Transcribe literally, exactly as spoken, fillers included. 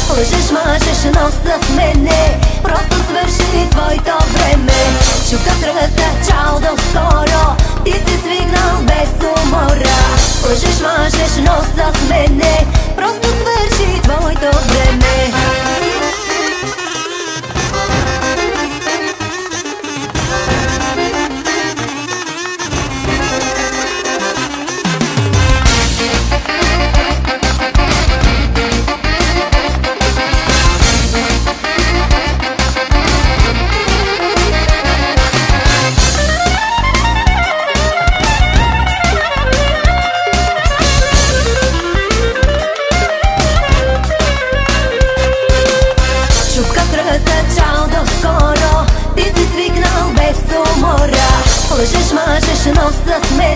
Лъжеш, мъжеш, но с мене просто свърши твоето време. Чукат ръста, чао, до скоро, ти си свикнал без умора. Лъжеш, мъжеш, но с мене просто свърши твоето време. Чао, до скоро, ти си свикнал без умора. Лъжеш, мъжеш, но с мен